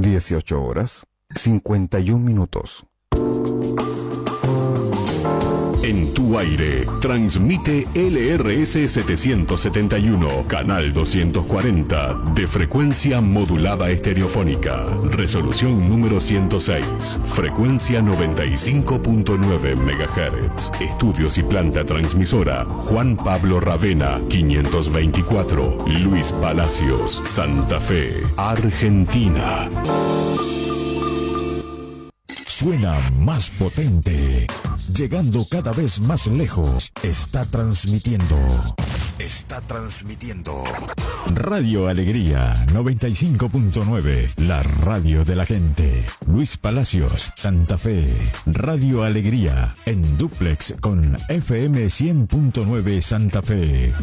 18 horas, 51 minutos. En tu aire, transmite LRS 771, canal 240, de frecuencia modulada estereofónica, resolución número 106, frecuencia 95.9 MHz. Estudios y planta transmisora, Juan Pablo Ravena, 524, Luis Palacios, Santa Fe, Argentina. Suena más potente, llegando cada vez más lejos. Está transmitiendo Radio Alegría 95.9, la radio de la gente. Luis Palacios, Santa Fe. Radio Alegría en dúplex con FM 100.9 Santa Fe.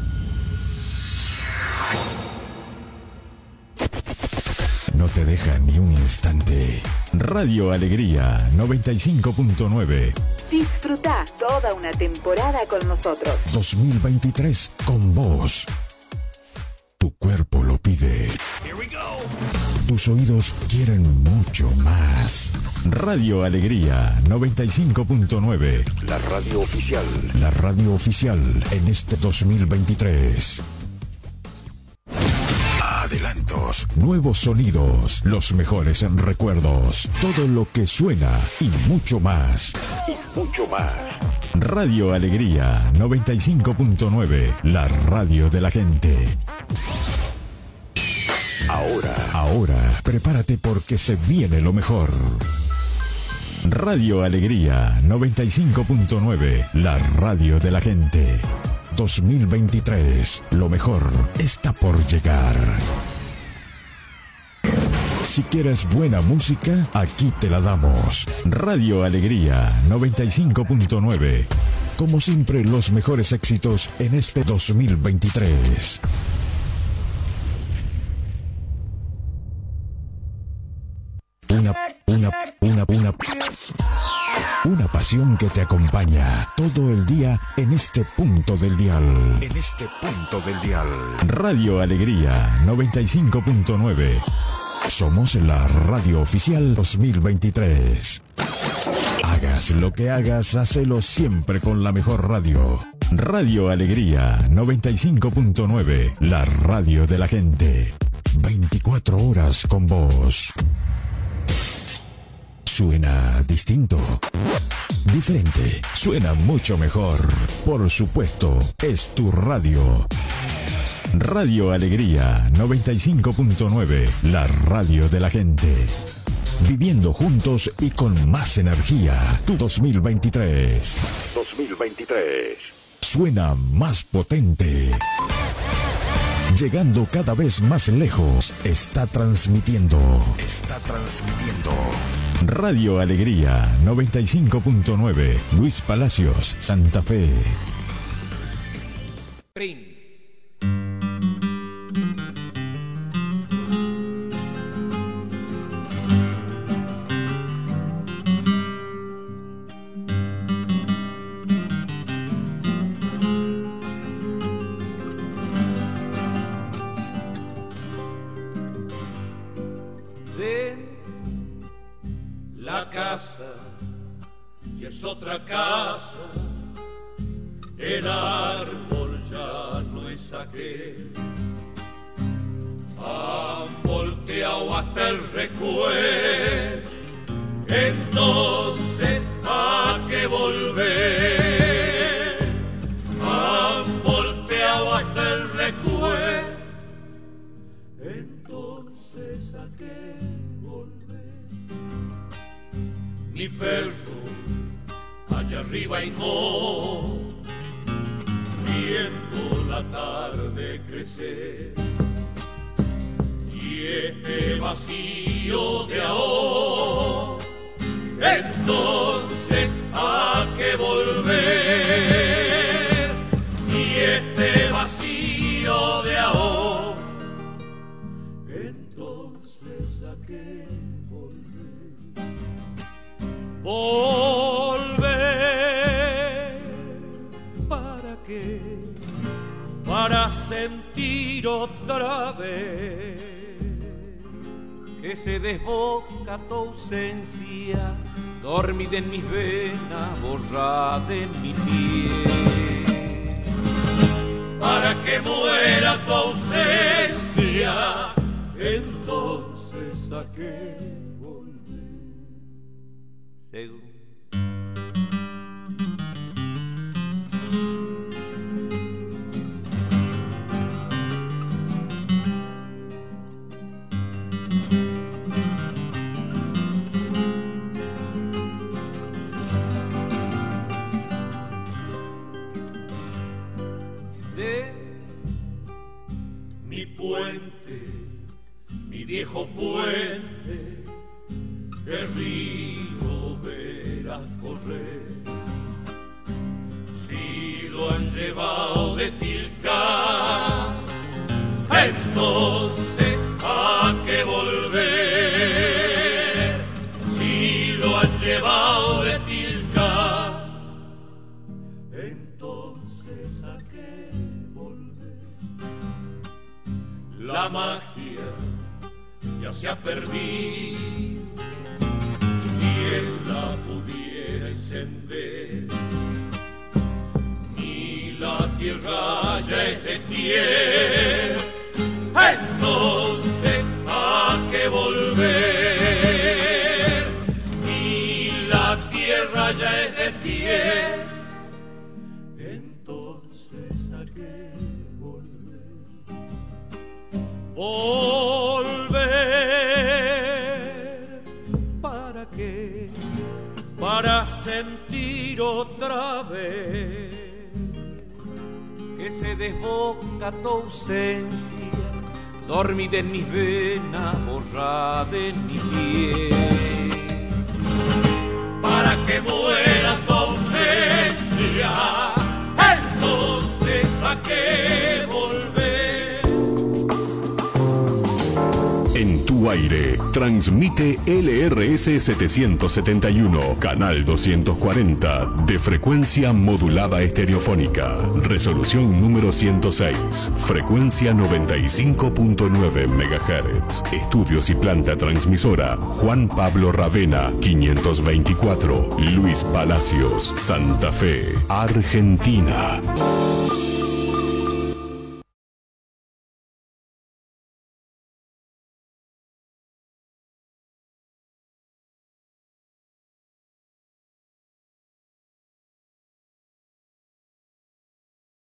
No te deja ni un instante. Radio Alegría 95.9. Disfruta toda una temporada con nosotros. 2023 con vos. Tu cuerpo lo pide. Here we go. Tus oídos quieren mucho más. Radio Alegría 95.9. La radio oficial. La radio oficial en este 2023. Adelantos, nuevos sonidos, los mejores recuerdos, todo lo que suena y mucho más. Radio Alegría 95.9, la radio de la gente. Ahora, prepárate porque se viene lo mejor. Radio Alegría 95.9, la radio de la gente. 2023, lo mejor está por llegar. Si quieres buena música, aquí te la damos. Radio Alegría 95.9. Como siempre, los mejores éxitos en este 2023. Una pasión que te acompaña todo el día en este punto del dial. Radio Alegría 95.9. Somos la radio oficial 2023. Hagas lo que hagas, hacelo siempre con la mejor radio. Radio Alegría 95.9, la radio de la gente. 24 horas con vos. Suena distinto, diferente, suena mucho mejor. Por supuesto, es tu radio. Radio Alegría 95.9, la radio de la gente. Viviendo juntos y con más energía. Tu 2023. Suena más potente. Llegando cada vez más lejos, está transmitiendo. Radio Alegría 95.9, Luis Palacios, Santa Fe. Otra casa, el árbol ya no es aquel. Han volteado hasta el recuerdo, entonces ¿a qué volver? Han volteado hasta el recuerdo, entonces ¿a qué volver? Mi perro allá arriba y no, viendo la tarde crecer, y este vacío de ahora, entonces ¿a qué volver? Y este vacío de ahora, entonces ¿a qué volver? ¿Para qué? Para sentir otra vez que se desboca tu ausencia, dormida en mis venas, borrada en mi piel. Para que muera tu ausencia, entonces a qué volver. Según mi puente, mi viejo puente, que río verás correr. Si lo han llevado de Tilca, entonces a qué volver. Si lo han llevado de Tilca, entonces a qué volver. La magia ya se ha perdido, quien la pudiera encender. Ni la tierra ya es de tierra, entonces a qué volver. Ni la tierra ya es de tierra, entonces a qué volver. Volver, ¿para qué? Para sentir otra vez que se desboca tu ausencia, dormida en mis venas, borrada en mi piel. Para que muera tu ausencia, entonces a qué volver. En tu aire, transmite LRS 771, canal 240, de frecuencia modulada estereofónica, resolución número 106, frecuencia 95.9 MHz. Estudios y planta transmisora, Juan Pablo Ravena, 524, Luis Palacios, Santa Fe, Argentina.